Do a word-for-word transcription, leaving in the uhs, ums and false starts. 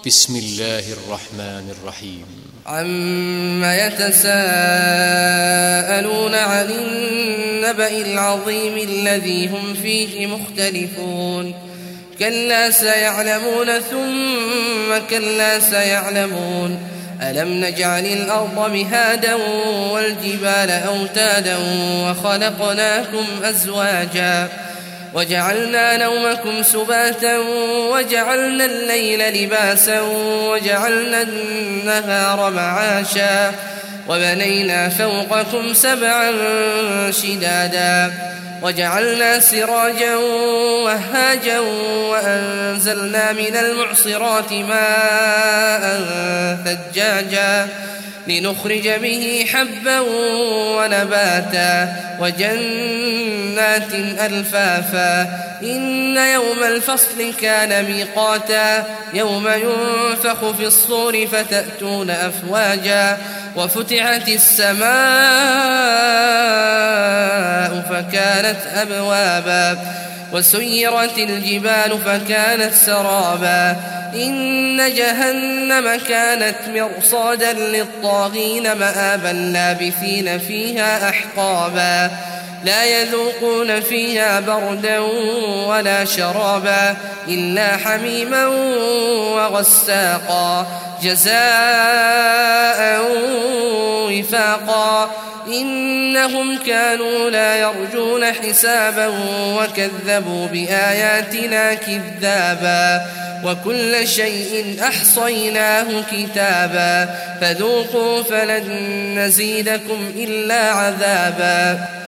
بسم الله الرحمن الرحيم. عما يتساءلون عن النبأ العظيم الذي هم فيه مختلفون كلا سيعلمون ثم كلا سيعلمون ألم نجعل الأرض مهادا والجبال أوتادا وخلقناكم أزواجا وجعلنا نومكم سباتا وجعلنا الليل لباسا وجعلنا النهار معاشا وبنينا فوقكم سبعا شدادا وجعلنا سراجا وهاجا وأنزلنا من المعصرات ماء ثجاجا لنخرج به حبا ونباتا وجنات ألفافا إن يوم الفصل كان ميقاتا يوم ينفخ في الصور فتأتون أفواجا وفتحت السماء فكانت أبوابا وسيرت الجبال فكانت سرابا إن جهنم كانت مرصادا للطاغين مآبا لابثين فيها أحقابا لا يذوقون فيها بردا ولا شرابا إلا حميما وغساقا جزاء وفاقا إنهم كانوا لا يرجون حسابا وكذبوا بآياتنا كذابا وكل شيء أحصيناه كتابا فذوقوا فلن نزيدكم إلا عذابا.